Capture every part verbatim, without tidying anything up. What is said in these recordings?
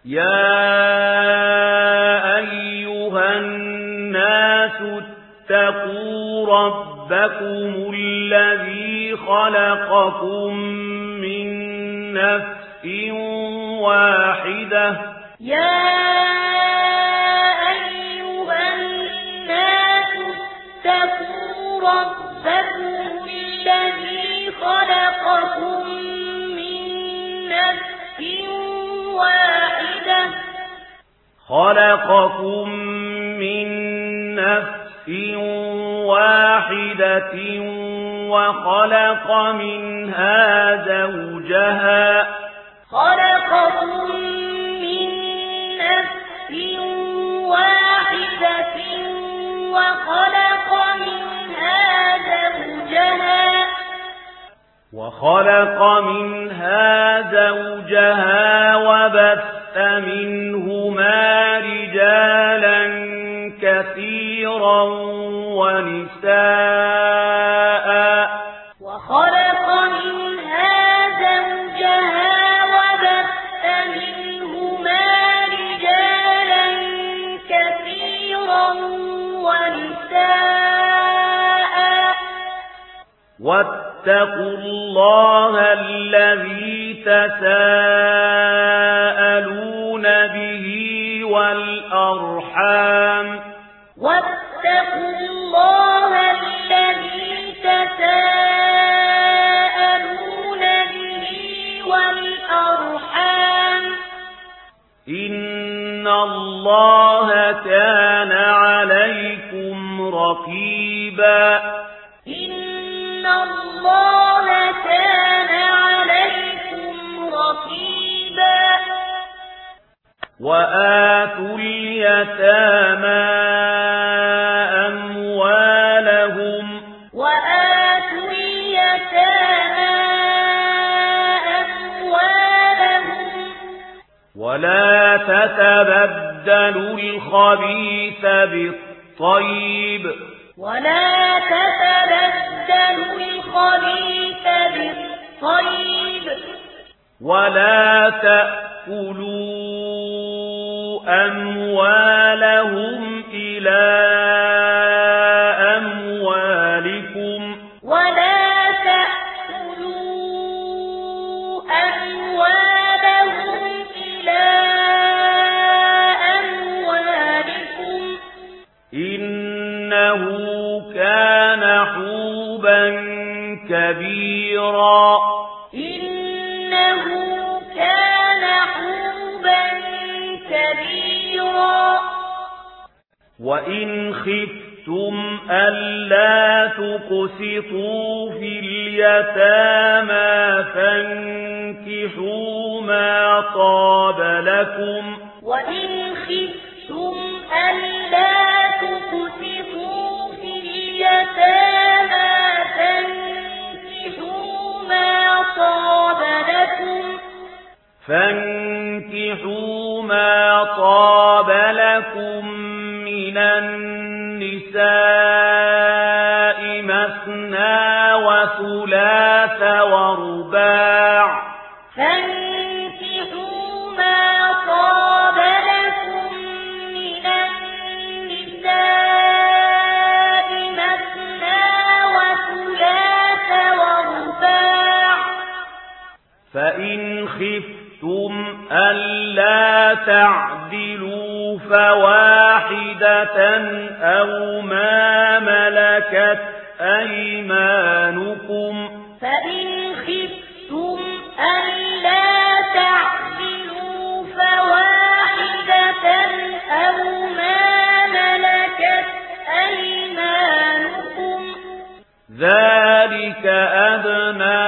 يا أيها الناس اتقوا ربكم الذي خلقكم من نفس واحدة يا أيها الناس اتقوا ربكم الذي خلقكم من نفس واحدة خلقكم من نفس واحدة وخلق منها زوجها خلقكم من نفس واحدة وخلق منها زوجها وخلق منها زوجها وبث منهما رجالا كثيرا ونساء وخلق منها زوجها وبث منهما رجالا كثيرا ونساء واتقوا الله الذي تساءلون به والأرحام واتقوا الله الذي تساءلون به والأرحام إن الله كان عليكم رقيبا إن الله كان عليكم رقيبا وآتوا اليتامى أموالهم وآتوا اليتامى أموالهم ولا تتبدلوا الخبيث بالطيب ولا تتبدلوا الخبيث بالطيب ولا تأكلوا أموالهم إلى أموالكم ولا تأكلوا أموالهم إلى أموالكم إنه كان حوبا كبيرا إنه كان حوبا كبيرا وإن خفتم ألا تقسطوا في اليتامى فانكحوا ما طاب لكم وإن خفتم ألا تقسطوا في اليتامى فانكحوا ما طاب لكم فانكحوا ما طاب لكم من النساء مثنى وثلاث ورباع فانكحوا ما طاب لكم من النساء مثنى وثلاث ورباع فإن خفتم ألا تعدلوا فواحدة أو ما ملكت أيمانكم فإن خفتم ألا تعدلوا فواحدة أو ما ملكت أيمانكم ذلك أدنى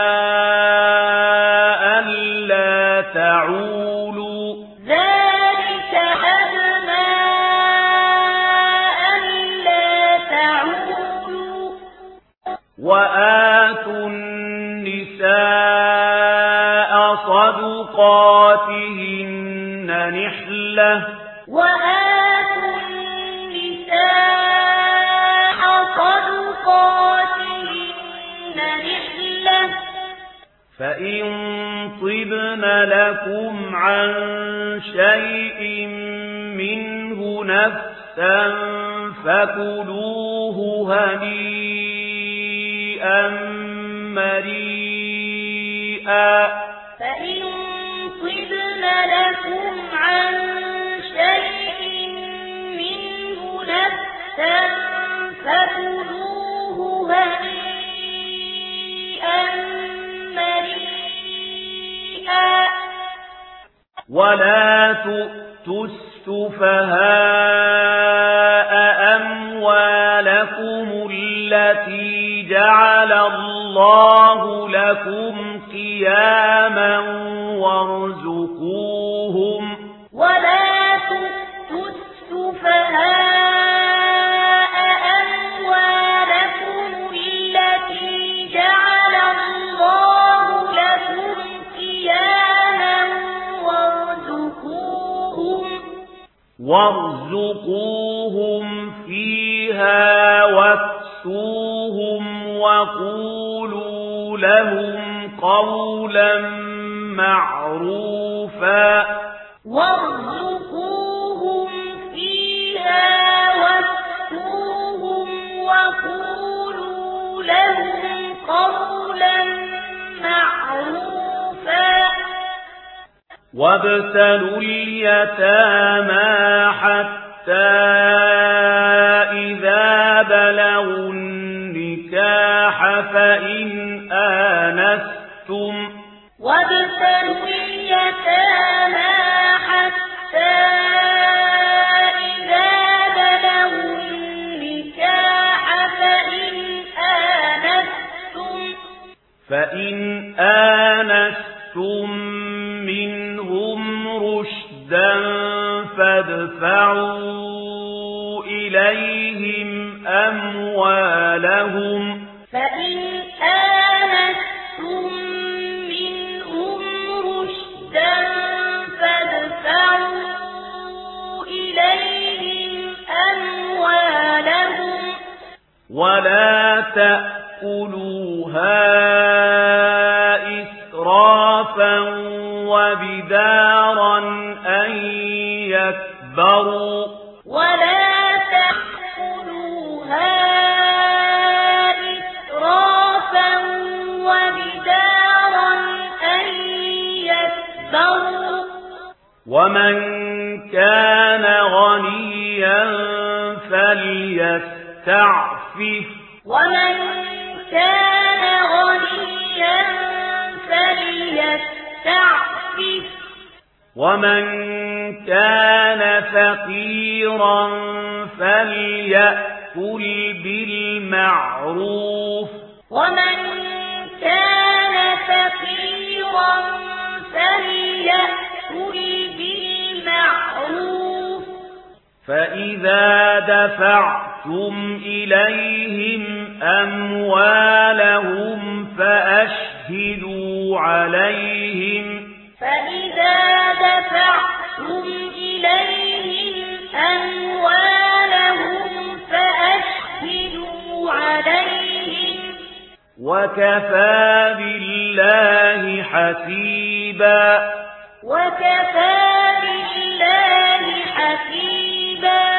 ألا تعولوا ذلك أدنى ألا تعولوا وآتوا النساء صدقاتهن نحلة وآتوا النساء صدقاتهن نحلة فإن طبن لكم عن شيء منه نفسا فكلوه هنيئا مريئا فإن طبن لكم عن شيء منه نفسا فكلوه هنيئا مريئا ولا تؤتوا السفهاء أموالكم التي جعل الله لكم قياما وارزقوهم ولا تؤتوا السفهاء أموالكم التي جعل الله لكم قياما وارزقوهم وارزقوهم فيها واكسوهم وقولوا لهم قولا معروفا وارزقوهم فيها واكسوهم وقولوا لهم قولا معروفا وابتلوا اليتامى حتى إذا بلغوا النكاح فإن آنستم وابتلوا اليتامى حتى إذا بلغوا النكاح فإن آنستم فإن آنستم منهم رشدا فادفعوا إليهم أموالهم فإن آنستم منهم رشدا فادفعوا إليهم أموالهم ولا تأكلوها إسرافا وبدارا أن يكبروا ولا تأكلوها إسرافا وبدارا أن يكبروا ومن كان غنيا فليستعفف ومن كان غنيا فليستعفف ومن كان فقيرا فليأكل بالمعروف ومن كان فقيرا فليأكل بالمعروف فإذا دفعتم إليهم أموالهم فأشهدوا عليهم فإذا دفعتم إليهم أموالهم فأشهدوا عليهم وكفى بالله حسيبا وكفى بالله حسيبا